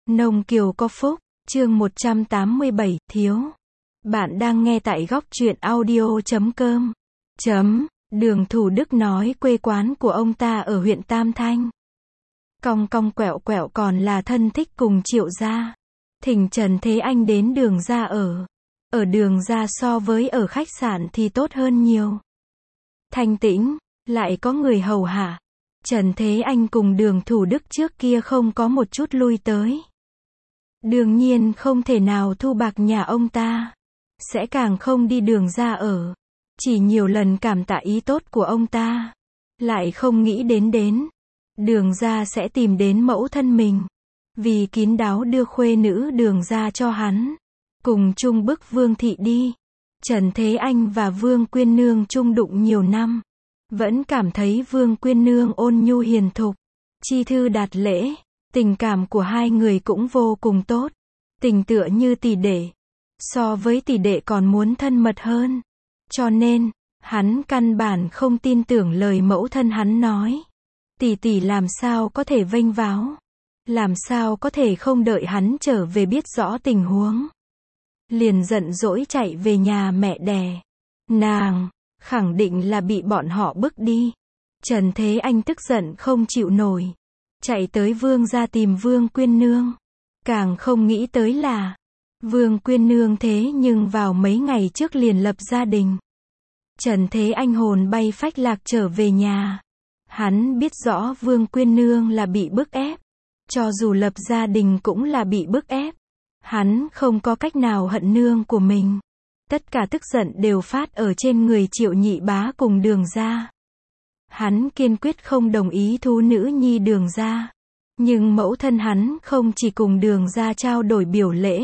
Nông Kiều có phúc, chương 187, thiếu. Bạn đang nghe tại góc truyện audio.com. Đường Thủ Đức nói quê quán của ông ta ở huyện Tam Thanh. Cong cong quẹo quẹo còn là thân thích cùng Triệu gia. Thỉnh Trần Thế Anh đến Đường gia ở. Ở Đường gia so với ở khách sạn thì tốt hơn nhiều. Thanh tĩnh, lại có người hầu hạ. Trần Thế Anh cùng Đường Thủ Đức trước kia không có một chút lui tới. Đương nhiên không thể nào thu bạc nhà ông ta. Sẽ càng không đi Đường gia ở. Chỉ nhiều lần cảm tạ ý tốt của ông ta. Lại không nghĩ đến Đường gia sẽ tìm đến mẫu thân mình. Vì kín đáo đưa khuê nữ Đường gia cho hắn. Cùng chung bức Vương thị đi. Trần Thế Anh và Vương Quyên Nương chung đụng nhiều năm. Vẫn cảm thấy Vương Quyên Nương ôn nhu hiền thục. Chi thư đạt lễ. Tình cảm của hai người cũng vô cùng tốt. Tình tựa như tỷ đệ. So với tỷ đệ còn muốn thân mật hơn. Cho nên, hắn căn bản không tin tưởng lời mẫu thân hắn nói. Tỷ tỷ làm sao có thể vênh váo. Làm sao có thể không đợi hắn trở về biết rõ tình huống. Liền giận dỗi chạy về nhà mẹ đẻ. Nàng, khẳng định là bị bọn họ bức đi. Trần Thế Anh tức giận không chịu nổi. Chạy tới Vương gia tìm Vương Quyên Nương. Càng không nghĩ tới là Vương Quyên Nương thế nhưng vào mấy ngày trước liền lập gia đình. Trần Thế Anh hồn bay phách lạc trở về nhà. Hắn biết rõ Vương Quyên Nương là bị bức ép. Cho dù lập gia đình cũng là bị bức ép. Hắn không có cách nào hận nương của mình. Tất cả tức giận đều phát ở trên người Triệu nhị bá cùng Đường gia. Hắn kiên quyết không đồng ý thu nữ nhi Đường gia. Nhưng mẫu thân hắn không chỉ cùng Đường gia trao đổi biểu lễ.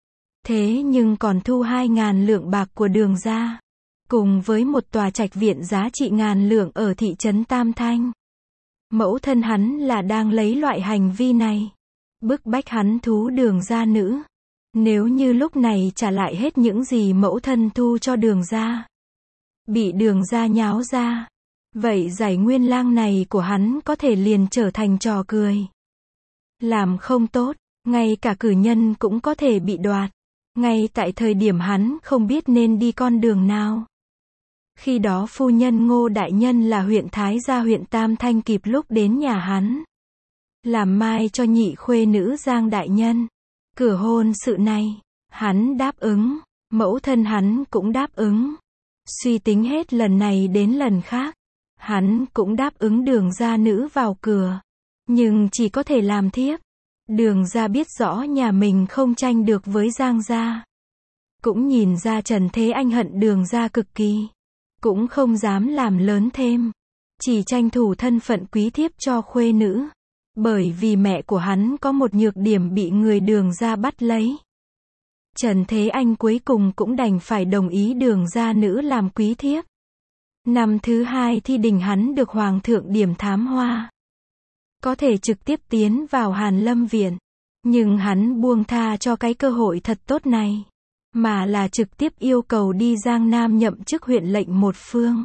Thế nhưng còn thu 2.000 lượng bạc của Đường gia. Cùng với một tòa trạch viện giá trị ngàn lượng ở thị trấn Tam Thanh. Mẫu thân hắn là đang lấy loại hành vi này. Bức bách hắn thú Đường gia nữ. Nếu như lúc này trả lại hết những gì mẫu thân thu cho Đường gia. Bị Đường gia nháo ra. Vậy giải nguyên lang này của hắn có thể liền trở thành trò cười. Làm không tốt, ngay cả cử nhân cũng có thể bị đoạt. Ngay tại thời điểm hắn không biết nên đi con đường nào. Khi đó phu nhân Ngô Đại Nhân là huyện Thái Gia huyện Tam Thanh kịp lúc đến nhà hắn. Làm mai cho nhị khuê nữ Giang Đại Nhân. Cửa hôn sự này, hắn đáp ứng, mẫu thân hắn cũng đáp ứng. Suy tính hết lần này đến lần khác. Hắn cũng đáp ứng Đường gia nữ vào cửa. Nhưng chỉ có thể làm thiếp. Đường gia biết rõ nhà mình không tranh được với Giang gia. Cũng nhìn ra Trần Thế Anh hận Đường gia cực kỳ. Cũng không dám làm lớn thêm. Chỉ tranh thủ thân phận quý thiếp cho khuê nữ. Bởi vì mẹ của hắn có một nhược điểm bị người Đường gia bắt lấy. Trần Thế Anh cuối cùng cũng đành phải đồng ý Đường gia nữ làm quý thiếp. Năm thứ 2 thi đình hắn được Hoàng thượng điểm thám hoa. Có thể trực tiếp tiến vào Hàn Lâm Viện. Nhưng hắn buông tha cho cái cơ hội thật tốt này. Mà là trực tiếp yêu cầu đi Giang Nam nhậm chức huyện lệnh một phương.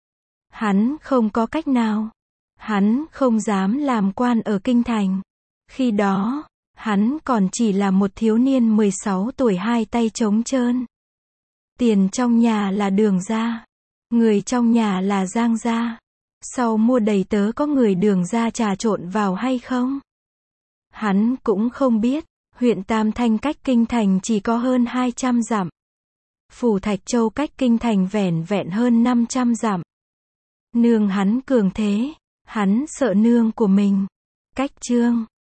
Hắn không có cách nào. Hắn không dám làm quan ở Kinh Thành. Khi đó, hắn còn chỉ là một thiếu niên 16 tuổi hai tay trống trơn. Tiền trong nhà là Đường gia. Người trong nhà là Giang gia. Sau mua đầy tớ có người Đường gia trà trộn vào hay không? Hắn cũng không biết. Huyện Tam Thanh cách Kinh Thành chỉ có hơn 200 dặm. Phủ Thạch Châu cách Kinh Thành vẻn vẹn hơn 500 dặm. Nương hắn cường thế. Hắn sợ nương của mình. Cách Trương,